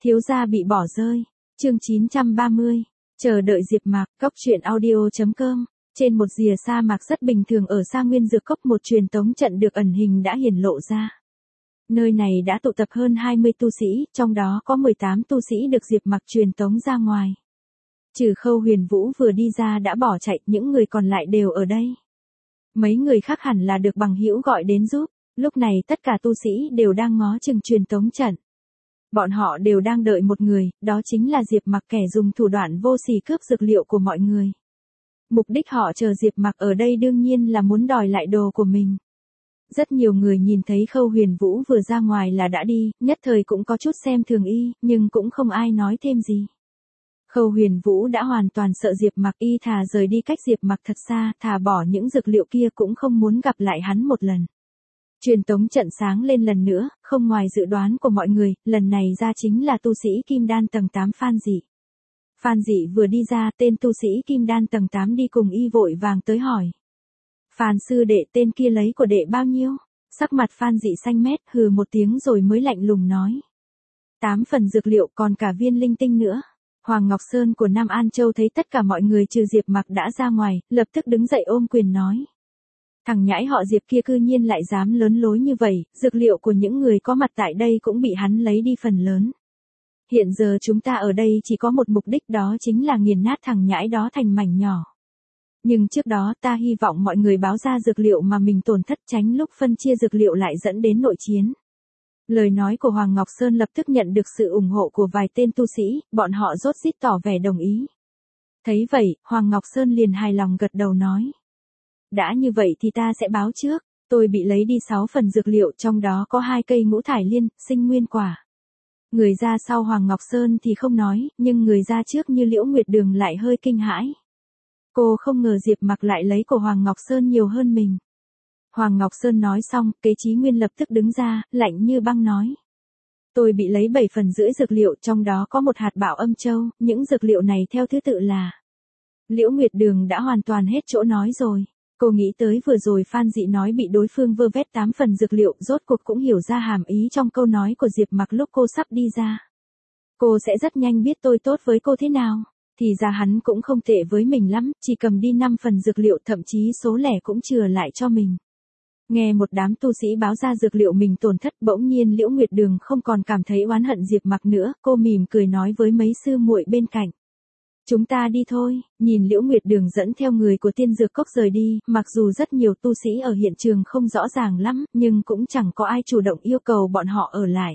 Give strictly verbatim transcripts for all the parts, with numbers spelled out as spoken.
Thiếu gia bị bỏ rơi. Chương chín trăm ba mươi. Chờ đợi Diệp Mạc. Cốc truyện audio chấm com. Trên một rìa sa mạc rất bình thường ở Sa Nguyên Dược Cốc, một truyền tống trận được ẩn hình đã hiển lộ ra. Nơi này đã tụ tập hơn hai mươi tu sĩ, trong đó có mười tám tu sĩ được Diệp Mạc truyền tống ra ngoài. Trừ Khâu Huyền Vũ vừa đi ra đã bỏ chạy, những người còn lại đều ở đây. Mấy người khác hẳn là được bằng hữu gọi đến giúp, lúc này tất cả tu sĩ đều đang ngó chừng truyền tống trận. Bọn họ đều đang đợi một người, đó chính là Diệp Mạc, kẻ dùng thủ đoạn vô sỉ cướp dược liệu của mọi người. Mục đích họ chờ Diệp Mạc ở đây đương nhiên là muốn đòi lại đồ của mình. Rất nhiều người nhìn thấy Khâu Huyền Vũ vừa ra ngoài là đã đi, nhất thời cũng có chút xem thường y, nhưng cũng không ai nói thêm gì. Khâu Huyền Vũ đã hoàn toàn sợ Diệp Mạc, y thà rời đi cách Diệp Mạc thật xa, thà bỏ những dược liệu kia cũng không muốn gặp lại hắn một lần. Truyền tống trận sáng lên lần nữa, không ngoài dự đoán của mọi người, lần này ra chính là tu sĩ Kim Đan tầng tám Phan Dị. Phan Dị vừa đi ra, tên tu sĩ Kim Đan tầng tám đi cùng y vội vàng tới hỏi. Phan sư đệ, tên kia lấy của đệ bao nhiêu? Sắc mặt Phan Dị xanh mét, hừ một tiếng rồi mới lạnh lùng nói. Tám phần dược liệu, còn cả viên linh tinh nữa. Hoàng Ngọc Sơn của Nam An Châu thấy tất cả mọi người trừ Diệp Mạc đã ra ngoài, lập tức đứng dậy ôm quyền nói. Thằng nhãi họ Diệp kia cư nhiên lại dám lớn lối như vậy, dược liệu của những người có mặt tại đây cũng bị hắn lấy đi phần lớn. Hiện giờ chúng ta ở đây chỉ có một mục đích, đó chính là nghiền nát thằng nhãi đó thành mảnh nhỏ. Nhưng trước đó ta hy vọng mọi người báo ra dược liệu mà mình tổn thất, tránh lúc phân chia dược liệu lại dẫn đến nội chiến. Lời nói của Hoàng Ngọc Sơn lập tức nhận được sự ủng hộ của vài tên tu sĩ, bọn họ rốt rít tỏ vẻ đồng ý. Thấy vậy, Hoàng Ngọc Sơn liền hài lòng gật đầu nói. Đã như vậy thì ta sẽ báo trước, tôi bị lấy đi sáu phần dược liệu, trong đó có hai cây ngũ thải liên, sinh nguyên quả. Người ra sau Hoàng Ngọc Sơn thì không nói, nhưng người ra trước như Liễu Nguyệt Đường lại hơi kinh hãi. Cô không ngờ Diệp Mạc lại lấy của Hoàng Ngọc Sơn nhiều hơn mình. Hoàng Ngọc Sơn nói xong, Kế Chí Nguyên lập tức đứng ra, lạnh như băng nói. Tôi bị lấy bảy phần rưỡi dược liệu, trong đó có một hạt bảo âm châu, những dược liệu này theo thứ tự là. Liễu Nguyệt Đường đã hoàn toàn hết chỗ nói rồi. Cô nghĩ tới vừa rồi Phan Dị nói bị đối phương vơ vét tám phần dược liệu, rốt cuộc cũng hiểu ra hàm ý trong câu nói của Diệp Mạc lúc cô sắp đi ra. Cô sẽ rất nhanh biết tôi tốt với cô thế nào. Thì ra hắn cũng không tệ với mình lắm, chỉ cầm đi năm phần dược liệu, thậm chí số lẻ cũng chừa lại cho mình. Nghe một đám tu sĩ báo ra dược liệu mình tổn thất, bỗng nhiên Liễu Nguyệt Đường không còn cảm thấy oán hận Diệp Mạc nữa, cô mỉm cười nói với mấy sư muội bên cạnh. Chúng ta đi thôi. Nhìn Liễu Nguyệt Đường dẫn theo người của Tiên Dược Cốc rời đi, mặc dù rất nhiều tu sĩ ở hiện trường không rõ ràng lắm, nhưng cũng chẳng có ai chủ động yêu cầu bọn họ ở lại.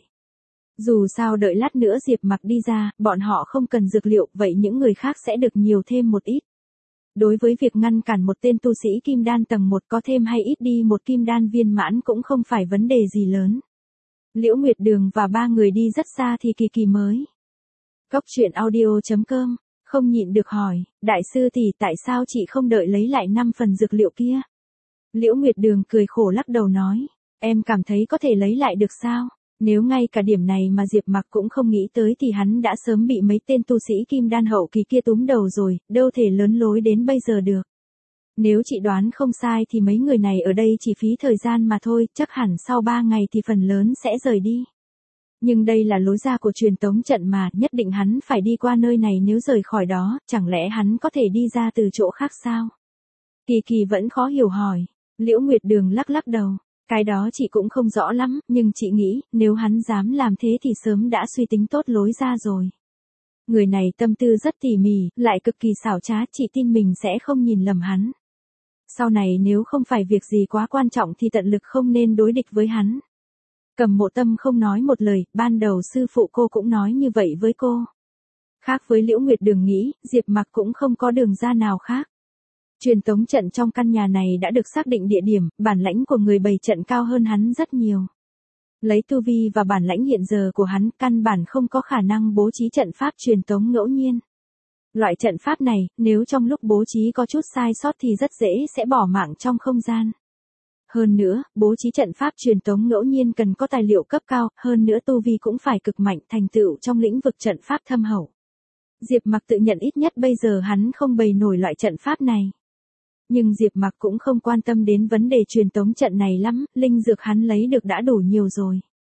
Dù sao đợi lát nữa Diệp Mạc đi ra, bọn họ không cần dược liệu, vậy những người khác sẽ được nhiều thêm một ít. Đối với việc ngăn cản một tên tu sĩ Kim Đan tầng một có thêm hay ít đi một Kim Đan viên mãn cũng không phải vấn đề gì lớn. Liễu Nguyệt Đường và ba người đi rất xa thì Kỳ Kỳ mới. Cốc truyện audio chấm com. Không nhịn được hỏi, đại sư tỷ, tại sao chị không đợi lấy lại năm phần dược liệu kia? Liễu Nguyệt Đường cười khổ lắc đầu nói, em cảm thấy có thể lấy lại được sao? Nếu ngay cả điểm này mà Diệp Mạc cũng không nghĩ tới thì hắn đã sớm bị mấy tên tu sĩ Kim Đan hậu kỳ kia túm đầu rồi, đâu thể lớn lối đến bây giờ được. Nếu chị đoán không sai thì mấy người này ở đây chỉ phí thời gian mà thôi, chắc hẳn sau ba ngày thì phần lớn sẽ rời đi. Nhưng đây là lối ra của truyền tống trận mà, nhất định hắn phải đi qua nơi này, nếu rời khỏi đó, chẳng lẽ hắn có thể đi ra từ chỗ khác sao? Kỳ Kỳ vẫn khó hiểu hỏi. Liễu Nguyệt Đường lắc lắc đầu. Cái đó chị cũng không rõ lắm, nhưng chị nghĩ, nếu hắn dám làm thế thì sớm đã suy tính tốt lối ra rồi. Người này tâm tư rất tỉ mỉ, lại cực kỳ xảo trá, chị tin mình sẽ không nhìn lầm hắn. Sau này nếu không phải việc gì quá quan trọng thì tận lực không nên đối địch với hắn. Cầm Mộ Tâm không nói một lời, ban đầu sư phụ cô cũng nói như vậy với cô. Khác với Liễu Nguyệt Đường nghĩ, Diệp Mạc cũng không có đường ra nào khác. Truyền tống trận trong căn nhà này đã được xác định địa điểm, bản lãnh của người bày trận cao hơn hắn rất nhiều. Lấy tu vi và bản lãnh hiện giờ của hắn, căn bản không có khả năng bố trí trận pháp truyền tống ngẫu nhiên. Loại trận pháp này, nếu trong lúc bố trí có chút sai sót thì rất dễ sẽ bỏ mạng trong không gian. Hơn nữa, bố trí trận pháp truyền tống ngẫu nhiên cần có tài liệu cấp cao, hơn nữa tu vi cũng phải cực mạnh, thành tựu trong lĩnh vực trận pháp thâm hậu. Diệp Mạc tự nhận ít nhất bây giờ hắn không bày nổi loại trận pháp này. Nhưng Diệp Mạc cũng không quan tâm đến vấn đề truyền tống trận này lắm, linh dược hắn lấy được đã đủ nhiều rồi.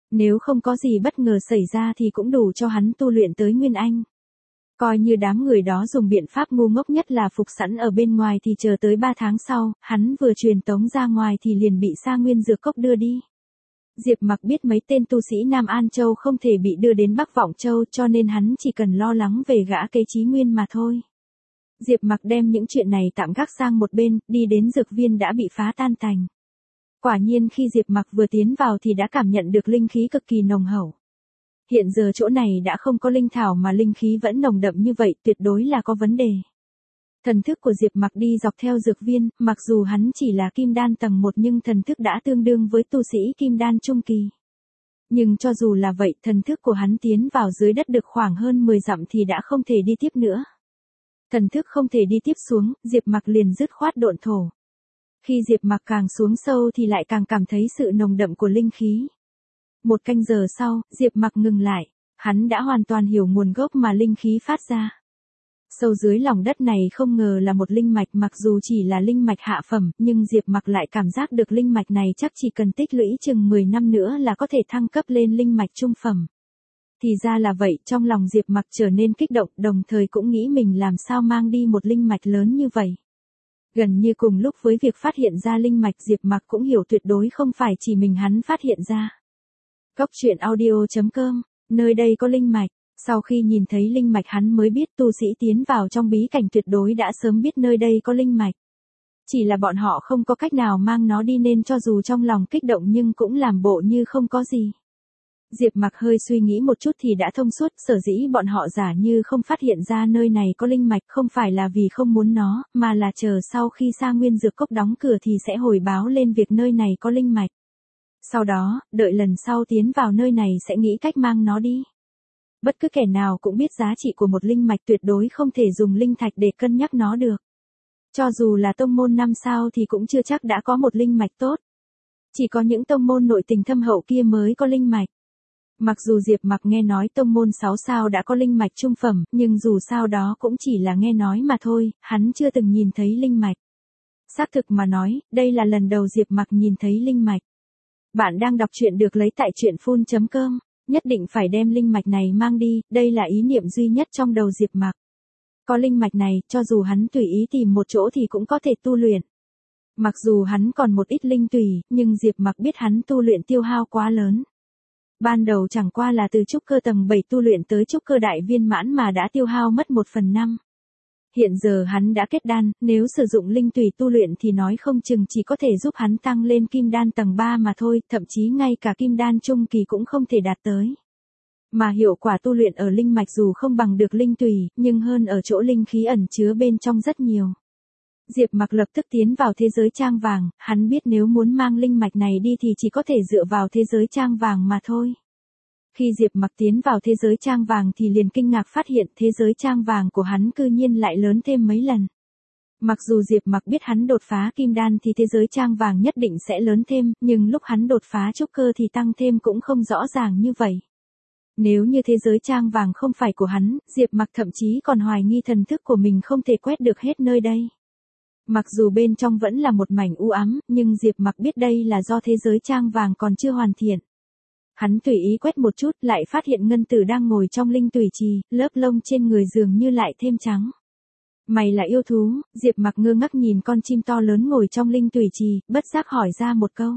Nếu không có gì bất ngờ xảy ra thì cũng đủ cho hắn tu luyện tới Nguyên Anh. Coi như đám người đó dùng biện pháp ngu ngốc nhất là phục sẵn ở bên ngoài thì chờ tới ba tháng sau, hắn vừa truyền tống ra ngoài thì liền bị Sa Nguyên Dược Cốc đưa đi. Diệp Mặc biết mấy tên tu sĩ Nam An Châu không thể bị đưa đến Bắc Vọng Châu cho nên hắn chỉ cần lo lắng về gã Kế Chí Nguyên mà thôi. Diệp Mặc đem những chuyện này tạm gác sang một bên, đi đến dược viên đã bị phá tan tành. Quả nhiên khi Diệp Mặc vừa tiến vào thì đã cảm nhận được linh khí cực kỳ nồng hậu. Hiện giờ chỗ này đã không có linh thảo mà linh khí vẫn nồng đậm như vậy, tuyệt đối là có vấn đề. Thần thức của Diệp Mặc đi dọc theo dược viên, mặc dù hắn chỉ là kim đan tầng một nhưng thần thức đã tương đương với tu sĩ kim đan trung kỳ. Nhưng cho dù là vậy, thần thức của hắn tiến vào dưới đất được khoảng hơn mười dặm thì đã không thể đi tiếp nữa. Thần thức không thể đi tiếp xuống, Diệp Mặc liền dứt khoát độn thổ. Khi Diệp Mặc càng xuống sâu thì lại càng cảm thấy sự nồng đậm của linh khí. Một canh giờ sau, Diệp Mặc ngừng lại, hắn đã hoàn toàn hiểu nguồn gốc mà linh khí phát ra. Sâu dưới lòng đất này không ngờ là một linh mạch, mặc dù chỉ là linh mạch hạ phẩm, nhưng Diệp Mặc lại cảm giác được linh mạch này chắc chỉ cần tích lũy chừng mười năm nữa là có thể thăng cấp lên linh mạch trung phẩm. Thì ra là vậy, trong lòng Diệp Mặc trở nên kích động, đồng thời cũng nghĩ mình làm sao mang đi một linh mạch lớn như vậy. Gần như cùng lúc với việc phát hiện ra linh mạch, Diệp Mặc cũng hiểu tuyệt đối không phải chỉ mình hắn phát hiện ra. Cốc truyện audio chấm com, nơi đây có linh mạch. Sau khi nhìn thấy linh mạch hắn mới biết tu sĩ tiến vào trong bí cảnh tuyệt đối đã sớm biết nơi đây có linh mạch. Chỉ là bọn họ không có cách nào mang nó đi nên cho dù trong lòng kích động nhưng cũng làm bộ như không có gì. Diệp Mặc hơi suy nghĩ một chút thì đã thông suốt, sở dĩ bọn họ giả như không phát hiện ra nơi này có linh mạch không phải là vì không muốn nó, mà là chờ sau khi Sa Nguyên Dược Cốc đóng cửa thì sẽ hồi báo lên việc nơi này có linh mạch. Sau đó, đợi lần sau tiến vào nơi này sẽ nghĩ cách mang nó đi. Bất cứ kẻ nào cũng biết giá trị của một linh mạch tuyệt đối không thể dùng linh thạch để cân nhắc nó được. Cho dù là tông môn năm sao thì cũng chưa chắc đã có một linh mạch tốt. Chỉ có những tông môn nội tình thâm hậu kia mới có linh mạch. Mặc dù Diệp Mặc nghe nói tông môn sáu sao đã có linh mạch trung phẩm, nhưng dù sao đó cũng chỉ là nghe nói mà thôi, hắn chưa từng nhìn thấy linh mạch. Xác thực mà nói, đây là lần đầu Diệp Mặc nhìn thấy linh mạch. Bạn đang đọc truyện được lấy tại truyện phun chấm com. Nhất định phải đem linh mạch này mang đi, đây là ý niệm duy nhất trong đầu Diệp Mặc. Có linh mạch này, cho dù hắn tùy ý tìm một chỗ thì cũng có thể tu luyện. Mặc dù hắn còn một ít linh tùy, nhưng Diệp Mặc biết hắn tu luyện tiêu hao quá lớn. Ban đầu chẳng qua là từ trúc cơ tầng bảy tu luyện tới trúc cơ đại viên mãn mà đã tiêu hao mất một phần năm. Hiện giờ hắn đã kết đan, nếu sử dụng linh tùy tu luyện thì nói không chừng chỉ có thể giúp hắn tăng lên kim đan tầng ba mà thôi, thậm chí ngay cả kim đan trung kỳ cũng không thể đạt tới. Mà hiệu quả tu luyện ở linh mạch dù không bằng được linh tùy, nhưng hơn ở chỗ linh khí ẩn chứa bên trong rất nhiều. Diệp Mặc lập tức tiến vào thế giới trang vàng, hắn biết nếu muốn mang linh mạch này đi thì chỉ có thể dựa vào thế giới trang vàng mà thôi. Khi Diệp Mặc tiến vào thế giới trang vàng thì liền kinh ngạc phát hiện thế giới trang vàng của hắn cư nhiên lại lớn thêm mấy lần. Mặc dù Diệp Mặc biết hắn đột phá kim đan thì thế giới trang vàng nhất định sẽ lớn thêm, nhưng lúc hắn đột phá trúc cơ thì tăng thêm cũng không rõ ràng như vậy. Nếu như thế giới trang vàng không phải của hắn, Diệp Mặc thậm chí còn hoài nghi thần thức của mình không thể quét được hết nơi đây. Mặc dù bên trong vẫn là một mảnh u ám, nhưng Diệp Mặc biết đây là do thế giới trang vàng còn chưa hoàn thiện. Hắn tùy ý quét một chút, lại phát hiện ngân tử đang ngồi trong linh tùy trì, lớp lông trên người dường như lại thêm trắng. Mày là yêu thú? Diệp Mặc ngơ ngác nhìn con chim to lớn ngồi trong linh tùy trì, bất giác hỏi ra một câu.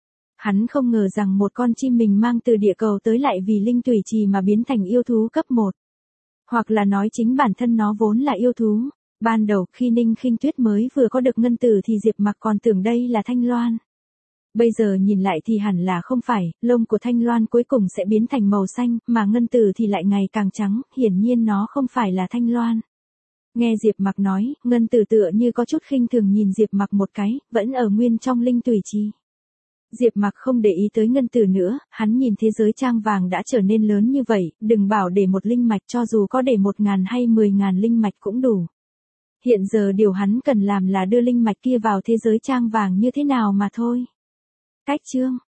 Hắn không ngờ rằng một con chim mình mang từ địa cầu tới lại vì linh tùy trì mà biến thành yêu thú cấp một. Hoặc là nói chính bản thân nó vốn là yêu thú. Ban đầu khi Ninh Khinh Tuyết mới vừa có được ngân tử thì Diệp Mặc còn tưởng đây là thanh loan. Bây giờ nhìn lại thì hẳn là không phải, lông của thanh loan cuối cùng sẽ biến thành màu xanh, mà ngân tử thì lại ngày càng trắng, hiển nhiên nó không phải là thanh loan. Nghe Diệp Mặc nói, ngân tử tựa như có chút khinh thường nhìn Diệp Mặc một cái, vẫn ở nguyên trong linh tùy trì. Diệp Mặc không để ý tới ngân tử nữa, hắn nhìn thế giới trang vàng đã trở nên lớn như vậy, đừng bảo để một linh mạch, cho dù có để một ngàn hay mười ngàn linh mạch cũng đủ. Hiện giờ điều hắn cần làm là đưa linh mạch kia vào thế giới trang vàng như thế nào mà thôi. Cách chương